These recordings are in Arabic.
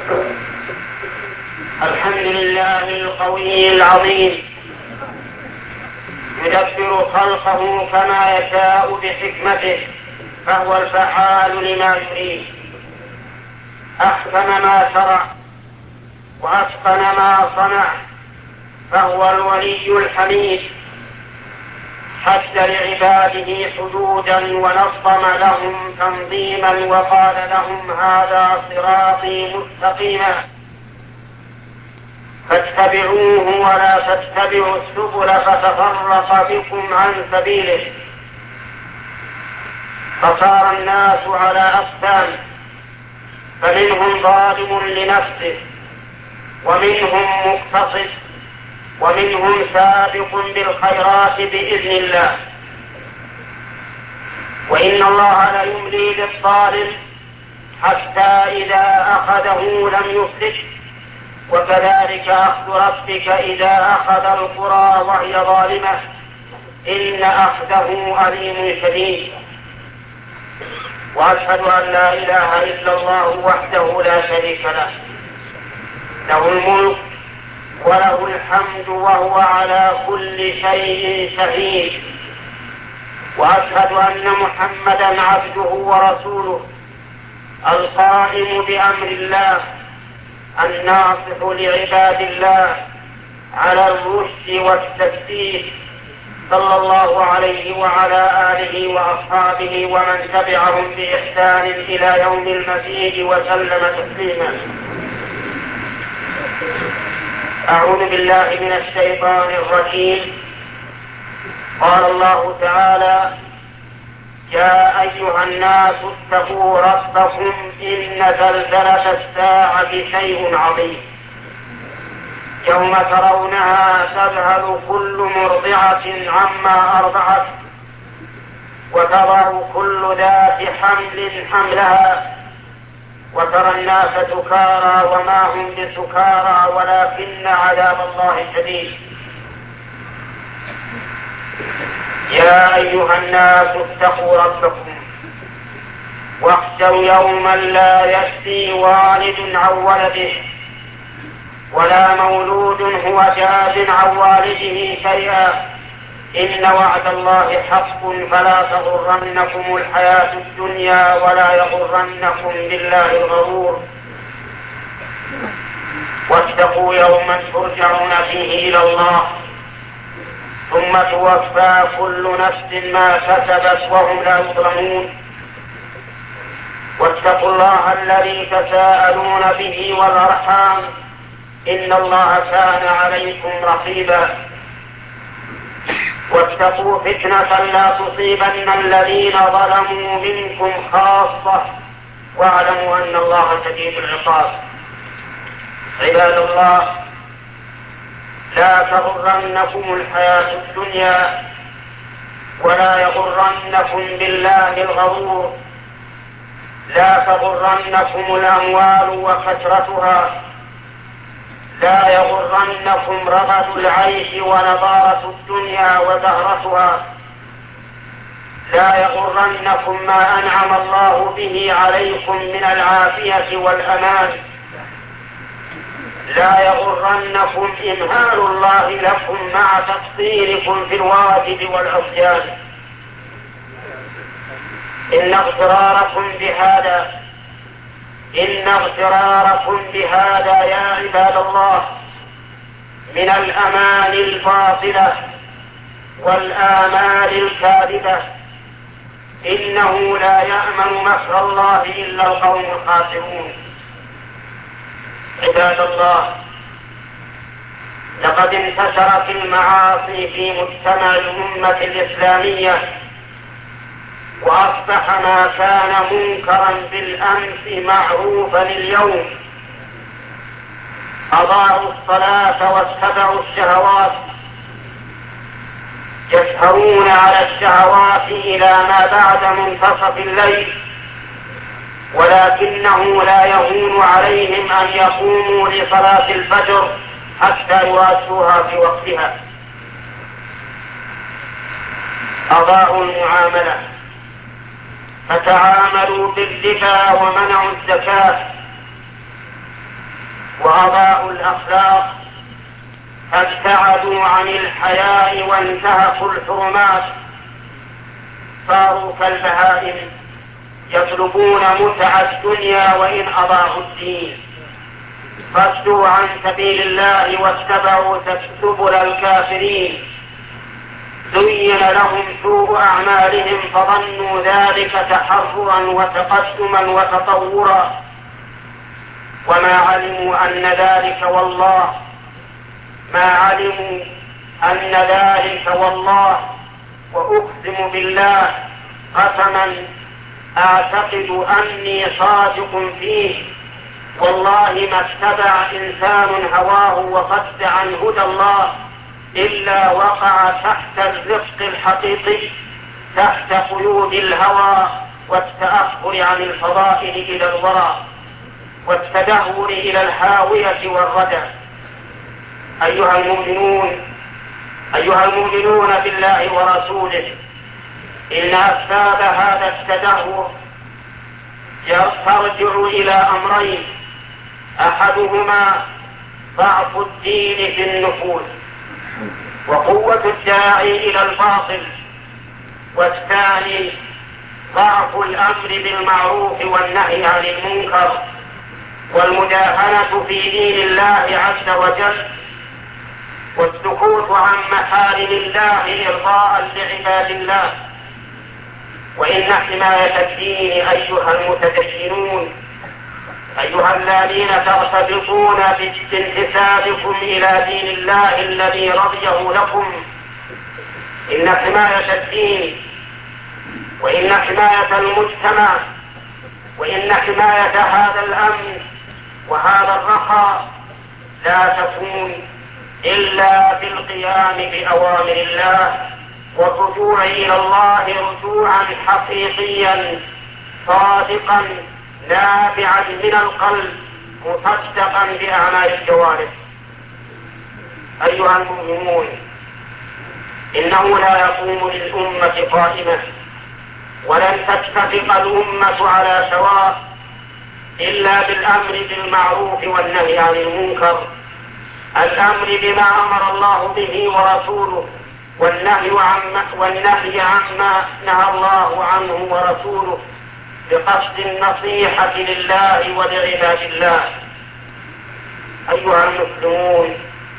الحمد لله القوي العظيم يدبر خلقه كما يشاء بحكمته، فهو الفعال لما يريد. أحكم ما شرع وأتقن ما صنع، فهو الولي الحميد. حد لعباده حدودا ونظم لهم تنظيما، وقال لهم هذا صراطي مستقيما فاتبعوه ولا تتبعوا السبل فتفرق بكم عن سبيله. فصار الناس على أقسام، فمنهم ظالم لنفسه، ومنهم مقتصد، ومنهم سابق بالخيرات بإذن الله. وإن الله ليملي للظالم حتى إذا أخذه لم يفلته، وكذلك أخذ ربك إذا أخذ القرى وهي ظالمة إن أخذه أليم شديد. وأشهد أن لا إله إلا الله وحده لا شريك له، له الملك وله الحمد وهو على كل شيء شهيد. وأشهد أن محمدا عبده ورسوله القائم بأمر الله الناصح لعباد الله على الرشد والتسديد، صلى الله عليه وعلى آله وأصحابه ومن تبعهم بإحسان إلى يوم المزيد وسلم تسليما. أعوذ بالله من الشيطان الرجيم. قال الله تعالى: يا أيها الناس اتقوا ربكم إن زلزلة الساعة شيء عظيم، يوم ترونها تذهل كل مرضعة عما أرضعت وتضع كل ذات حمل حملها وترى الناس سكارى وما هم بسكارى ولكن عذاب الله شديد. يا أيها الناس اتقوا ربكم واخشوا يوما لا يجزي والد عن ولده ولا مولود هو جاز عن والده شيئا، إن وعد الله حق فلا تغرنكم الحياة الدنيا ولا يغرنكم بالله الغرور. واتقوا يوما ترجعون فيه إلى الله ثم توفى كل نفس ما كسبت وهم لا يظلمون. واتقوا الله الذي تساءلون به والأرحام إن الله كان عليكم رقيبا. واتقوا فتنة لا تصيبن الذين ظلموا منكم خاصة واعلموا أن الله شديد العقاب. عباد الله، لا تغرنكم الحياة الدنيا ولا يغرنكم بالله الغرور. لا تغرنكم الأموال وكثرتها، لا يغرنكم رغد العيش ونضارة الدنيا وزهرتها، لا يغرنكم ما أنعم الله به عليكم من العافية والأمان، لا يغرنكم إمهال الله لكم مع تقصيركم في الواجب والعصيان. إن اغتراركم بهذا يا عباد الله من الأمان الباطلة والآمال الكاذبة. إنه لا يأمن مكر الله إلا القوم الخاسرون. عباد الله، لقد انتشرت المعاصي في مجتمع الأمة الإسلامية، وأصبح ما كان منكرا بالأمس معروفا اليوم. أضاعوا الصلاة واتبعوا الشهوات، يسهرون على الشهوات إلى ما بعد منتصف الليل، ولكنه لا يهون عليهم أن يقوموا لصلاة الفجر حتى يؤدوها في وقتها. أضاعوا المعاملة، فتعاملوا بالربا ومنعوا الزكاة، وأضاءوا الأخلاق فابتعدوا عن الحياء وانتهكوا الحرمات، صاروا كالبهائم يطلبون متع الدنيا وإن أضاعوا الدين. صدوا عن سبيل الله واتبعوا سبل الكافرين، زين لهم سوء أعمالهم فظنوا ذلك تحررا وتقدما وتطورا، وما علموا أن ذلك والله وأقسم بالله قسما أعتقد أني صادق فيه، والله ما اتبع إنسان هواه وصد عن هدى الله إلا وقع تحت الرفق الحقيقي، تحت قيود الهوى والتأخر عن الفضائل إلى الورى والتدهور إلى الهاوية والردى. أيها المؤمنون بالله ورسوله، إن أسباب هذا التدهور ترجع إلى أمرين: أحدهما ضعف الدين في النفوس وقوة الداعي إلى الباطل، والثاني ضعف الأمر بالمعروف والنهي عن المنكر والمداهنة في دين الله عز وجل، والسكوت عن محارم الله إرضاء لعباد الله. وإن حماية الدين أيها المتدينون، أيها الذين ترتبطون بانتسابكم إلى دين الله الذي رضيه لكم، إن حماية الدين وإن حماية المجتمع وإن حماية هذا الأمن وهذا الرخاء لا تكون إلا بالقيام بأوامر الله والرجوع إلى الله رجوعا حقيقيا صادقا نابعا من القلب مصدقا بأعمال الجوارح. أيها المؤمنون، إنه لا يقوم للأمة قائمة ولن تتفق الأمة على سواء إلا بالأمر بالمعروف والنهي عن المنكر، الأمر بما أمر الله به ورسوله، والنهي عما نهى الله عنه ورسوله، بقصد النصيحة لله ولعباد الله. أيها المسلمون،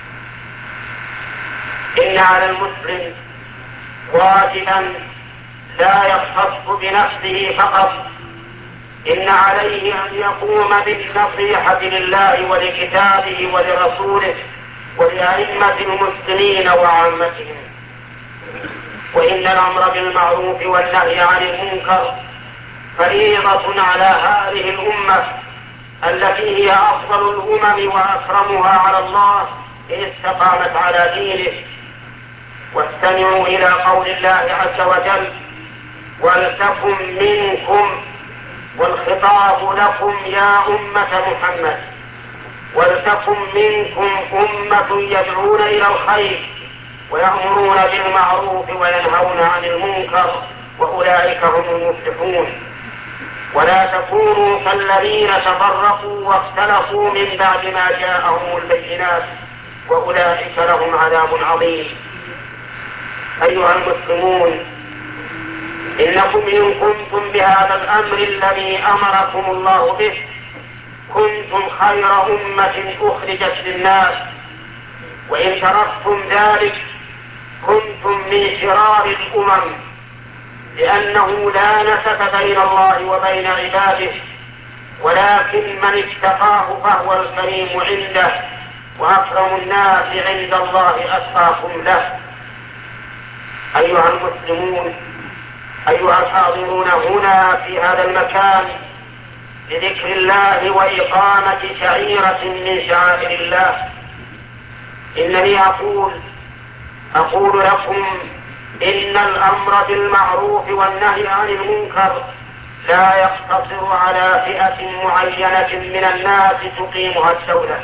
إن على المسلم واجبا لا يختص بنفسه فقط، إن عليه أن يقوم بالنصيحة لله ولكتابه ولرسوله ولأئمة المسلمين وعامتهم. وإن الأمر بالمعروف والنهي عن المنكر فريضة على هذه الأمة التي هي أفضل الأمم وأكرمها على الله إن استقامت على دينه. واستمعوا إلى قول الله عز وجل: ولتكن منكم، والخطاب لكم يا أمة محمد، ولتكن منكم أمة يدعون إلى الخير ويأمرون بالمعروف وينهون عن المنكر وأولئك هم المفلحون. ولا تكونوا كالذين تفرقوا واختلفوا من بعد ما جاءهم البينات وأولئك لهم عذاب عظيم. أيها المسلمون، إنكم إن كنتم بهذا الأمر الذي أمركم الله به كنتم خير أمة أخرجت للناس، وإن تركتم ذلك كنتم من شرار الأمم، لأنه لا نسب بين الله وبين عباده، ولكن من اتقاه فهو الكريم عنده، وأكرم الناس عند الله أتقاكم له. أيها المسلمون، أيها الحاضرون هنا في هذا المكان لذكر الله وإقامة شعيرة من شعائر الله، إنني أقول لكم إن الأمر بالمعروف والنهي عن المنكر لا يقتصر على فئة معينة من الناس تقيمها الدولة.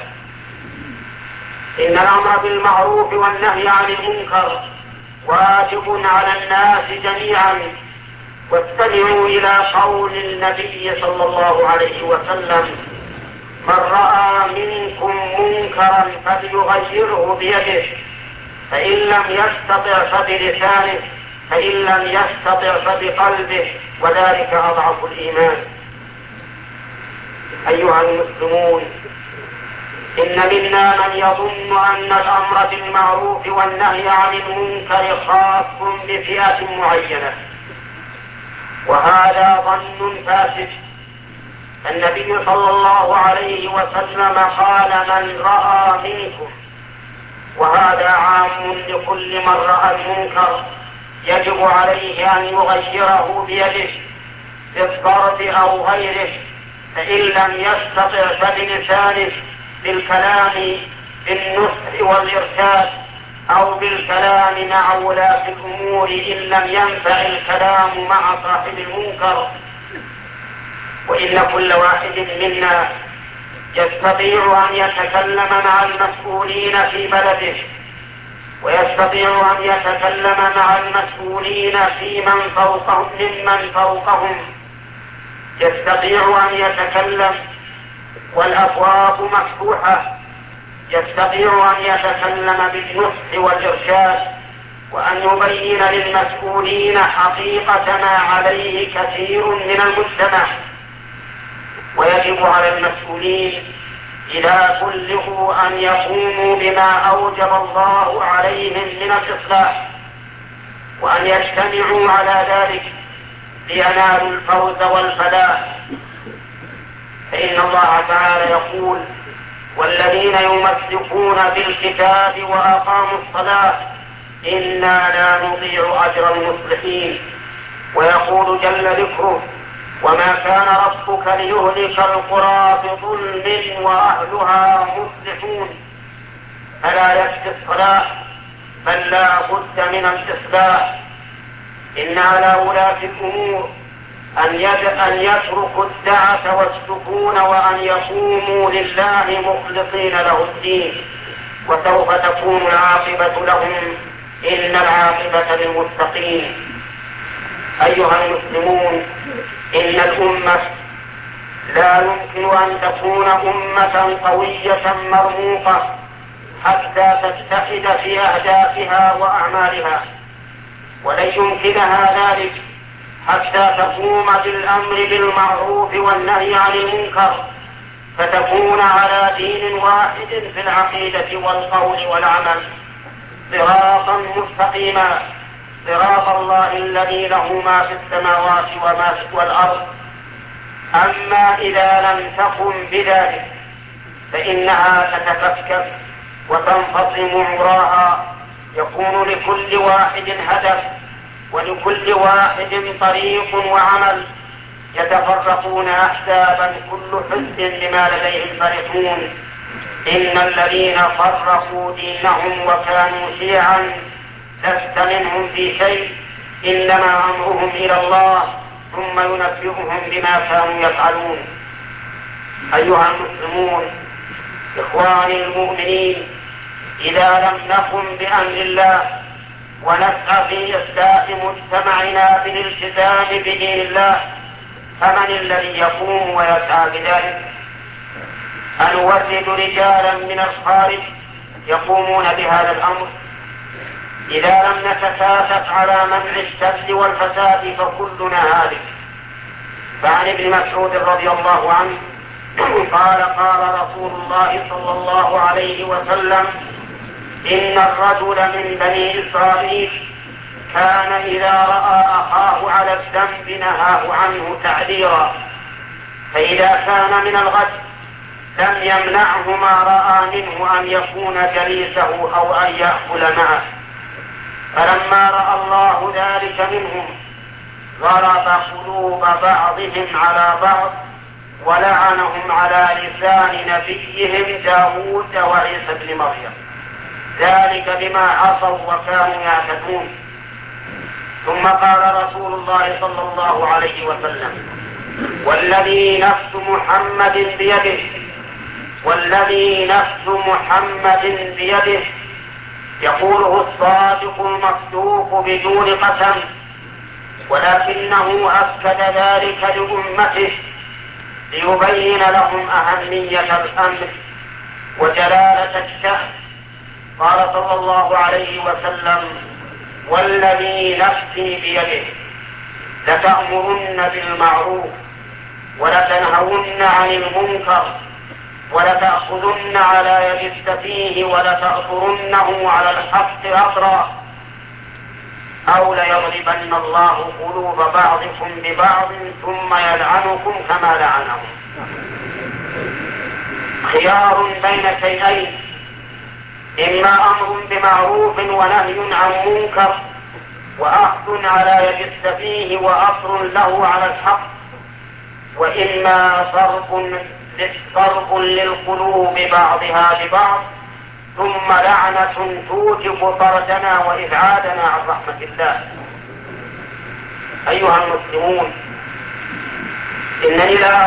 إن الأمر بالمعروف والنهي عن المنكر واجب على الناس جميعا. واستمعوا إلى قول النبي صلى الله عليه وسلم: من رأى منكم منكرا فليغيره بيده، فإن لم يستطع فبلسانه، فإن لم يستطع فبقلبه، وذلك أضعف الإيمان. أيها المسلمون، إن منا من يظن أن الأمر بالمعروف والنهي عن المنكر خاص بفئة معينة، وهذا ظن فاسد. النبي صلى الله عليه وسلم قال: من رأى منكم، وهذا عام لكل من رأى المنكر، يجب عليه أن يغيره بيده بالضرب أو غيره، فإن لم يستطع فبلسانه بالكلام بالنصح والإرشاد، أو بالكلام مع ولاة الأمور إن لم ينفع الكلام مع صاحب المنكر. وإن كل واحد منا يستطيع أن يتكلم مع المسؤولين في بلده، ويستطيع أن يتكلم مع المسؤولين في من فوقهم ممن فوقهم، يستطيع أن يتكلم والأبواب مفتوحة، يستطيع أن يتكلم بالنصح والإرشاد، وأن يبين للمسؤولين حقيقة ما عليه كثير من المجتمع. ويجب على المسؤولين إذا بلغوا أن يقوموا بما أوجب الله عليهم من الإصلاح، وأن يجتمعوا على ذلك لينالوا الفوز والفلاح. فإن الله تعالى يقول: والذين يمسكون بالكتاب وأقاموا الصلاة إنا لا نضيع أجر المصلحين. ويقول جل ذكره: وما كان ربك ليهلك القرى بظلم وأهلها مصلحون. فلا يكفي الصلاح، بل لا بد من الإصلاح. إن على ولاة الأمور أن يتركوا الدعة والسكون، وأن يقوموا لله مخلصين له الدين، وسوف تكون العاقبة لهم، إن العاقبة للمتقين. أيها المسلمون، إن الأمة لا يمكن أن تكون أمة قوية مرموقة حتى تجتهد في أهدافها وأعمالها، ولن يمكنها ذلك حتى تقوم بالأمر بالمعروف والنهي عن المنكر، فتكون على دين واحد في العقيدة والقول والعمل، صراطا مستقيما، صراط الله الذي له ما في السماوات وما في الأرض. أما إذا لم تقم بذلك فإنها تتفكك وتنفصم عمراها، يكون لكل واحد هدف ولكل واحد طريق وعمل، يتفرقون أحزابا كل حزب بما لديهم فرحون. إن الذين فرقوا دينهم وكانوا شيعا لست منهم في شيء، إنما أمرهم إلى الله ثم ينبئهم بما كانوا يفعلون. أيها المسلمون، إخواني المؤمنين، إذا لم نقم بأمر الله ونسعى في إصلاح مجتمعنا بالالتزام بدين الله، فمن الذي يقوم ويسعى بذلك؟ أنورد رجالا من الخارج يقومون بهذا الأمر؟ إذا لم نتكاتف على منع الشر والفساد فكلنا هالك. فعن ابن مسعود رضي الله عنه قال: قال رسول الله صلى الله عليه وسلم: إن الرجل من بني إسرائيل كان إذا رأى أخاه على الذنب نهاه عنه تعذيرا، فإذا كان من الغد لم يمنعه ما رأى منه أن يكون جليسه أو أن يأكل معه. فلما رأى الله ذلك منهم ضرب قلوب بعضهم على بعض ولعنهم على لسان نبيهم داود وعيسى بن مريم، ذلك بما عصوا وكانوا يعتدون. ثم قال رسول الله صلى الله عليه وسلم: والذي نفس محمد بيده، والذي نفس محمد بيده، يقوله الصادق المصدوق بدون قسم، ولكنه أكد ذلك لأمته ليبين لهم أهمية الأمر وجلالة الشأن. قال صلى الله عليه وسلم: والذي نفسي بيده لتأمرن بالمعروف ولتنهون عن المنكر ولتأخذن على يد السفيه ولتأثرنه على الحق أثرا أو ليضربن الله قلوب بعضكم ببعض ثم يلعنكم كما لعنهم. خيار بين شيئين: إما أمر بمعروف ضرب عن منكر وأخذ على يد السفيه وأصر له على الحق، وإما ضرب للقلوب بعضها ببعض ثم لعنة توجب طردنا وإبعادنا عن رحمة الله. أيها المسلمون، إنني لا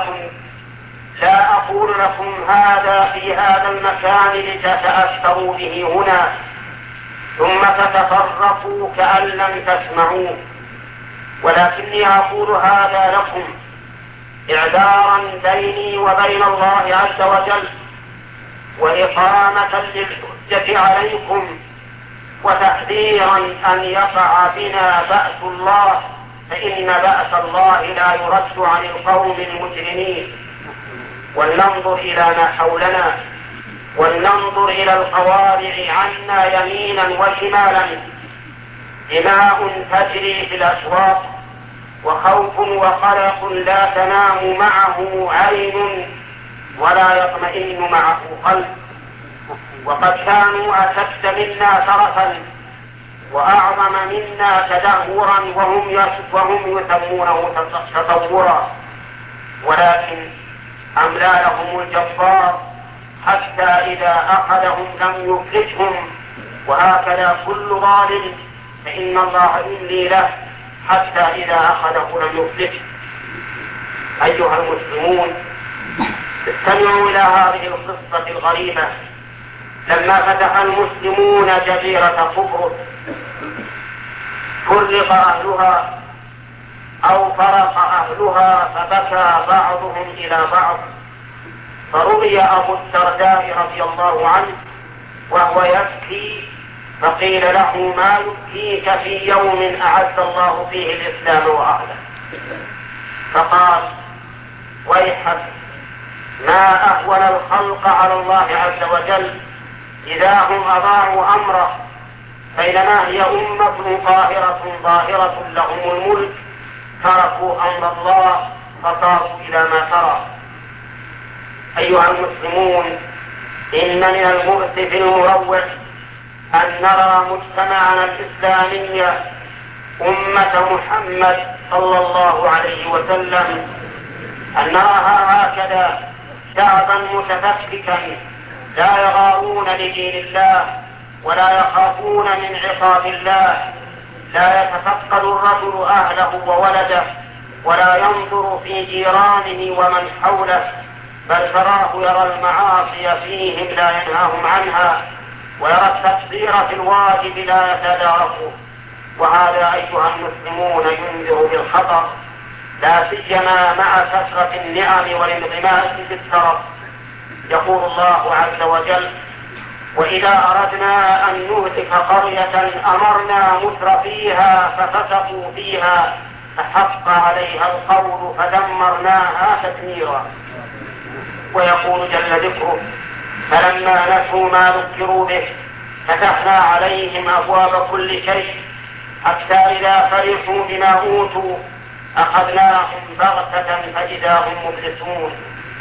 أقول لكم هذا في هذا المكان لتتأثروا به هنا ثم تتفرقوا كأن لم تسمعوا، ولكني أقول هذا لكم إعذارا بيني وبين الله عز وجل، وإقامة للحجة عليكم، وتحذيرا أن يقع بنا بأس الله، فإن بأس الله لا يرد عن القوم المجرمين. ولننظر إلى ما حولنا، ولننظر إلى القوارع عنا يمينا وشمالا، دماء تجري في الأسواق، وخوف وقلق لا تنام معه عين ولا يطمئن معه قلب. وقد كانوا أشد منا ترفا وأعظم منا تدهورا وهم يسمونه تطورا، ولكن أملى لهم الجبار حتى إذا أخذهم لم يفلتهم، وهكذا كل ظالم فإن الله يملي له حتى إذا أخذه لم يفلته. أيها المسلمون، استمعوا إلى هذه القصة الغريبة. لما فتح المسلمون جزيرة قبرص فرق أهلها أو فرق أهلها فبكى بعضهم إلى بعض، فرؤي أبو الدرداء رضي الله عنه وهو يبكي، فقيل له: ما يبكيك في يوم أعز الله فيه الإسلام وأهله؟ فقال: ويحك، ما أهون الخلق على الله عز وجل إذا هم أضاعوا أمره، بينما هي أمة ظاهرة لهم الملك تركوا أمر الله فصاروا إلى ما ترى. أيها المسلمون، إن من المؤسف المروع أن نرى مجتمعنا الإسلامي أمة محمد صلى الله عليه وسلم، أن نراها هكذا شعبا متفككا لا يغارون لدين الله ولا يخافون من عقاب الله، لا يتفقد الرجل أهله وولده ولا ينظر في جيرانه ومن حوله، بل تراه يرى المعاصي فيهم لا ينهاهم عنها، ويرى التقصير في الواجب لا يتداركه. وهذا أيها المسلمون ينذر بالخطر، لا سيما مع كثرة النعم والانغماس بالترف. يقول الله عز وجل: وإذا أردنا أن نهلك قرية أمرنا مترفيها ففسقوا فيها فحق عليها القول فدمرناها تدميرا. ويقول جل ذكره: فلما نسوا ما ذكروا به فتحنا عليهم أبواب كل شيء حتى إذا فرحوا بما أوتوا أخذناهم بغتة فإذا هم مبلسون.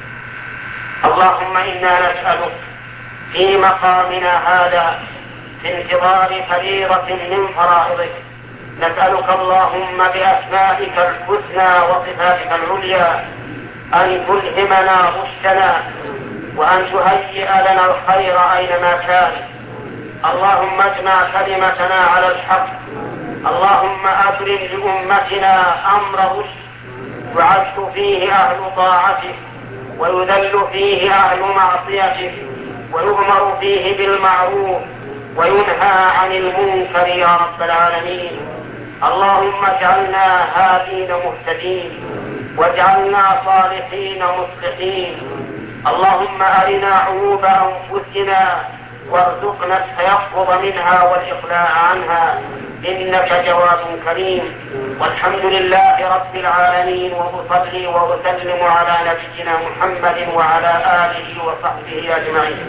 اللهم إنا نسألك في مقامنا هذا في انتظار فريضة من فرائضك، نسألك اللهم بأسمائك الحسنى وصفاتك العليا أن تلهمنا رشدنا وأن تهيئ لنا الخير أينما كان. اللهم اجمع كلمتنا على الحق. اللهم أبرم لأمتنا أمر رشد يعز فيه أهل طاعتك ويذل فيه أهل معصيتك ويؤمر فيه بالمعروف وينهى عن المنكر يا رب العالمين. اللهم اجعلنا هادين مهتدين واجعلنا صالحين مصلحين اللهم أرنا عيوب أنفسنا وارزقنا التيقظ منها والإقلاع عنها، إنك جواد كريم. والحمد لله رب العالمين، وأصلي وأسلم على نبينا محمد وعلى آله وصحبه أجمعين.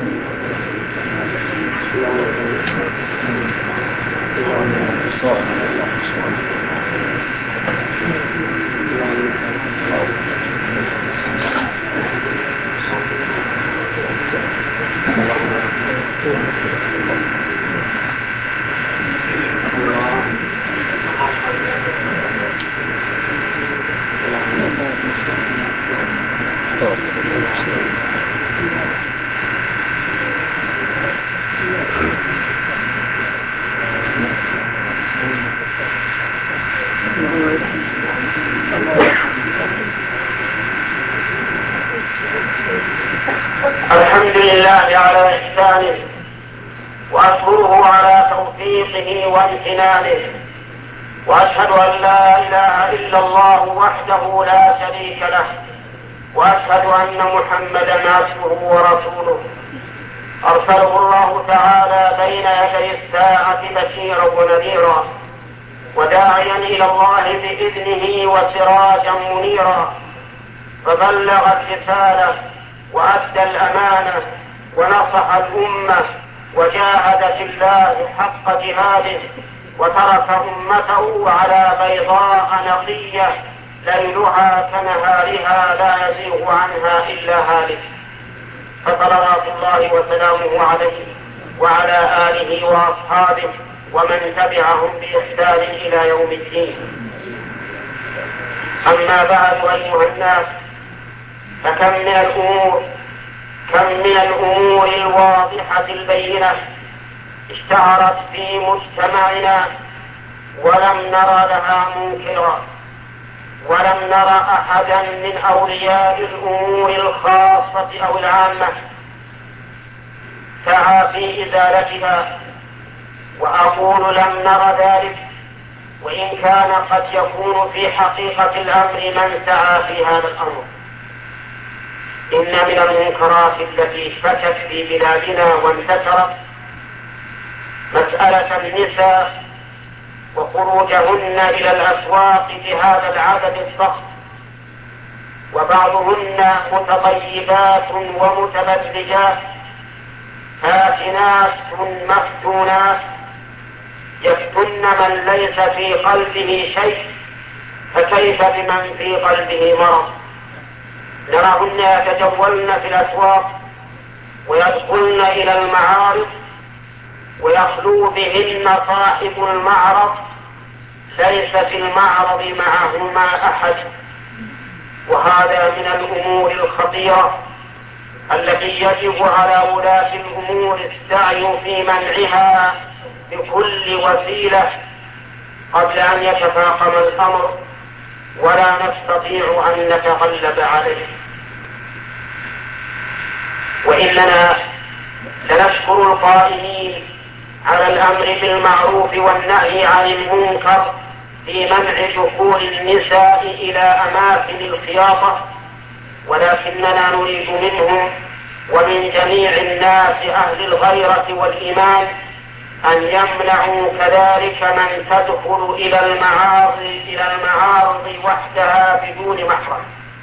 الحمد لله على إحسانه، وأشكره على توفيقه وامتنانه، وأشهد أن لا إله إلا الله وحده لا شريك له، وأشهد أن محمدا عبده ورسوله أرسله الله تعالى بين يدي الساعة بشيرا ونذيرا، وداعيا إلى الله بإذنه وسراجا منيرا، فبلغ الرسالة وأدى الأمانة ونصح الأمة وجاهد في الله حق جهاده، وترك أمته على بيضاء نقية ليلها كنهارها لا يزيغ عنها إلا هالك، فصلوات الله وسلامه عليه وعلى آله وأصحابه ومن تبعهم بإحسان إلى يوم الدين. أما بعد أيها الناس، فكم من الأمور الواضحة البينة اشتهرت في مجتمعنا ولم نرى لها منكرا، ولم نرى أحدا من أولياء الأمور الخاصة أو العامة سعى في إزالتها. وأقول لم نرى ذلك، وإن كان قد يكون في حقيقة الأمر من سعى في هذا الأمر. إن من المنكرات التي فشت في بلادنا وانتشرت مسألة النساء وخروجهن إلى الأسواق بهذا العدد الضخم، وبعضهن متطيبات ومتبذلات فاتنات مفتونات يفتن من ليس في قلبه شيء، فكيف بمن في قلبه مرض؟ نراهن يتجولن في الأسواق ويدخلن إلى المعارض، ويخلو بهن صاحب المعرض ليس في المعرض معهما أحد. وهذا من الأمور الخطيرة التي يجب على ولاة الأمور السعي في منعها بكل وسيلة قبل أن يتفاقم الأمر ولا نستطيع أن نتغلب عليه. وإننا لنشكر القائمين على الأمر بالمعروف والنهي عن المنكر في منع دخول النساء إلى أماكن الخياطة، ولكننا نريد منهم ومن جميع الناس أهل الغيرة والإيمان أن يمنعوا كذلك من تدخل إلى المعارض وحدها بدون محرم.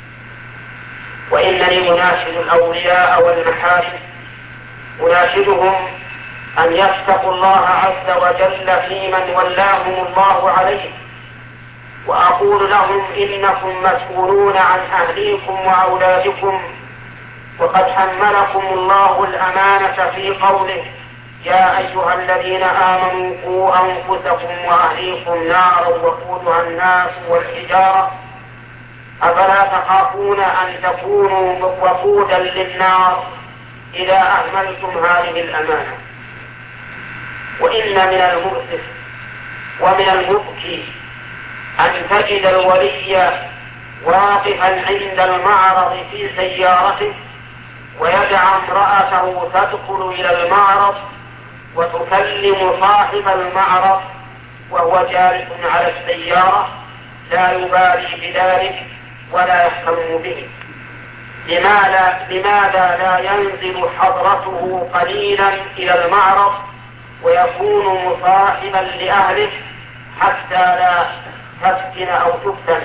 وإنني أناشد الأولياء والمحارم، أناشدهم أن يتقوا الله عز وجل في من ولاهم الله عليه، وأقول لهم إنكم مسؤولون عن أهليكم وأولادكم، وقد حملكم الله الأمانة في قوله: يا أيها الذين آمنوا قوا أنفسكم وأهليكم نارا وقودها الناس والحجارة، أفلا تخافون أن تكونوا وقودا للنار إذا أهملتم هذه الأمانة؟ وإن من المؤسف ومن المبكي أن تجد الولي واقفا عند المعرض في سيارته ويدع امرأته تدخل إلى المعرض وتكلم صاحب المعرض وهو جالس على السيارة، لا يبالي بذلك ولا يهتم به. لماذا لا ينزل حضرته قليلا إلى المعرض ويكون مصاحبا لأهله حتى لا تفتن أو تفتن؟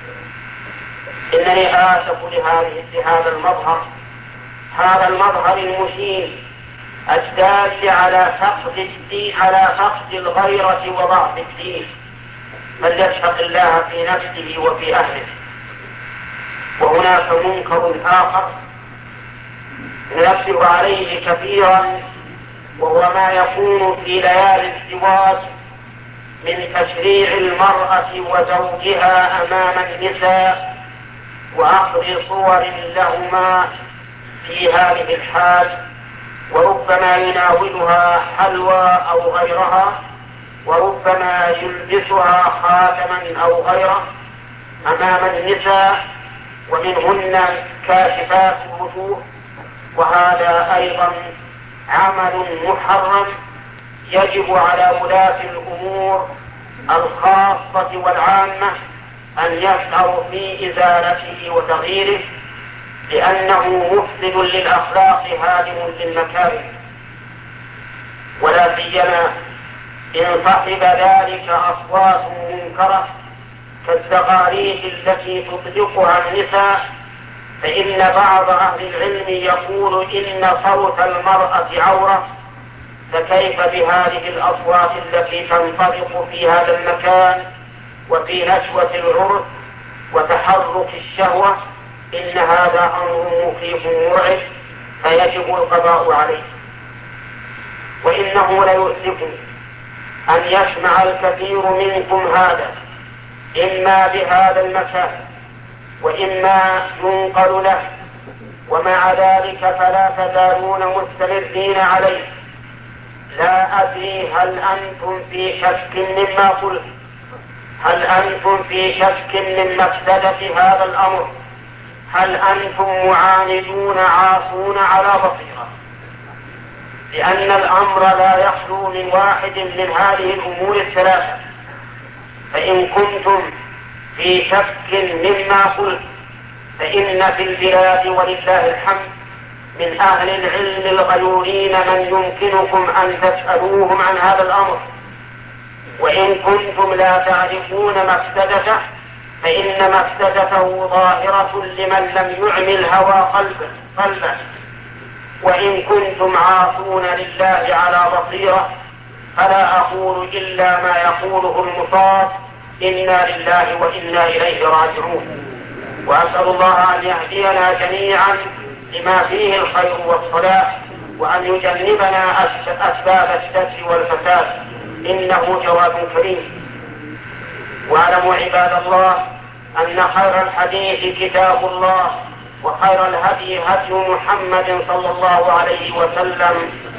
إنني آسف لهذا المظهر المشين الدال على فقد الغيرة وضعف الدين، فليتق الله في نفسه وفي أهله. وهناك منكر آخر ننبه عليه كثيرا، وهو ما يكون في ليالي الزواج من تشريع المرأة وزوجها أمام النساء وأخذ صور لهما في هذه الحال، وربما يناولها حلوى أو غيرها، وربما يلبسها خاتما أو غيره أمام النساء، ومنهن كاشفات الوجوه. وهذا أيضا عمل محرم يجب على ولاة الأمور الخاصة والعامة أن يسعوا في إزالته وتغييره، لأنه مفسد للأخلاق هادم للمكارم، ولا سيما إن صحب ذلك أصوات منكرة كالزغاريد التي تطلقها النساء، فإن بعض أهل العلم يقول إن صوت المرأة عورة، فكيف بهذه الأصوات التي تنطلق في هذا المكان وفي نشوة العرس وتحرك الشهوة؟ إن هذا أمر مخيف مرعب فيجب القضاء عليه. وإنه ليؤسفني أن يسمع الكثير منكم هذا، إما بهذا المكان وإما ينقل له، ومع ذلك فلا تزالون مستمرين عليه. لا أدري هل أنتم في شك مما قلت؟ هل أنتم في شك من مفسدة هذا الأمر؟ هل أنتم معاندون عاصون على بصيرة؟ لأن الأمر لا يخلو من واحد من هذه الأمور الثلاثة. فإن كنتم في شك مما قلت فإن في البلاد ولله الحمد من أهل العلم الغيورين من يمكنكم أن تسألوهم عن هذا الأمر. وإن كنتم لا تعرفون مفسدته فإن مفسدته ظاهرة لمن لم يعمل الهوى قلبه. وإن كنتم عاصون لله على بصيرة فلا أقول إلا ما يقوله المصاب: إنا لله وإنا إليه راجعون. وأسأل الله أن يهدينا جميعا لما فيه الخير والصلاح، وأن يجنبنا أسباب الشر والفساد، إنه جواد كريم. واعلموا عباد الله أن خير الحديث كتاب الله، وخير الهدي هدي محمد صلى الله عليه وسلم،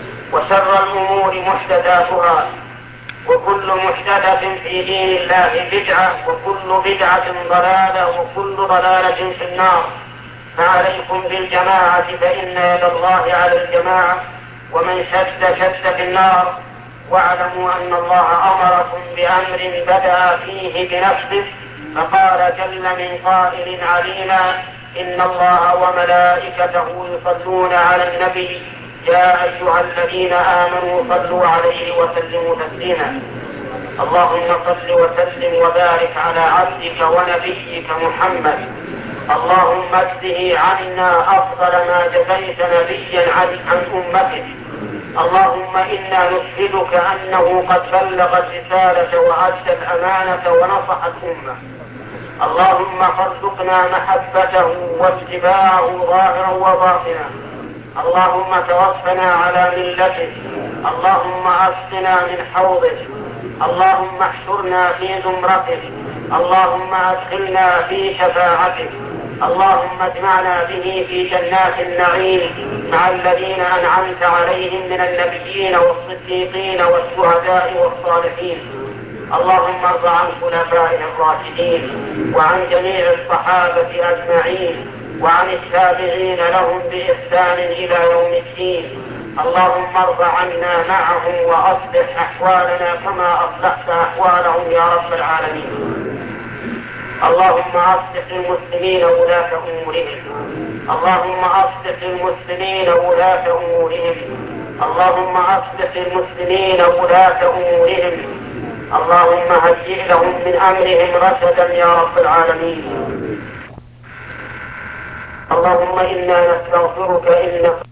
وشر الأمور محدثاتها، وكل محدثة في دين الله بدعة، وكل بدعة ضلالة، وكل ضلالة في النار. فعليكم بالجماعة فإن يد الله على الجماعة، ومن شد في النار. واعلموا أن الله أمركم بأمر بدأ فيه بنفسه، فقال جل من قائل عليما: إن الله وملائكته يصلون على النبي يا أيها الذين آمنوا صلوا عليه وسلموا تسليما. اللهم صل وسلم وبارك على عبدك ونبيك محمد. اللهم اجزه عنا أفضل ما جزيت نبيا عن أمته. اللهم إنا نشهدك أنه قد بلغ الرسالة وأدى الأمانة ونصح الأمة. اللهم فارزقنا محبته واتباعه ظاهرا وباطنا. اللهم توفنا على ملته. اللهم أسقنا من حوضه. اللهم احشرنا في زمرته. اللهم أدخلنا في شفاعته. اللهم اجمعنا به في جنات النعيم مع الذين أنعمت عليهم من النبيين والصديقين والشهداء والصالحين. اللهم ارض عن خلفائه الراشدين وعن جميع الصحابة أجمعين وعن التابعين لهم بإحسان إلى يوم الدين. اللهم ارض عنا معهم وأصلح أحوالنا كما أصلحت أحوالهم يا رب العالمين. اللهم أصلح المسلمين ولاة أمورهم اللهم أصلح المسلمين ولاة أمورهم. اللهم أصلح المسلمين ولاة أمورهم. اللهم هيئ لهم من أمرهم رشدا يا رب العالمين. اللهم إنا نستغفرك إنك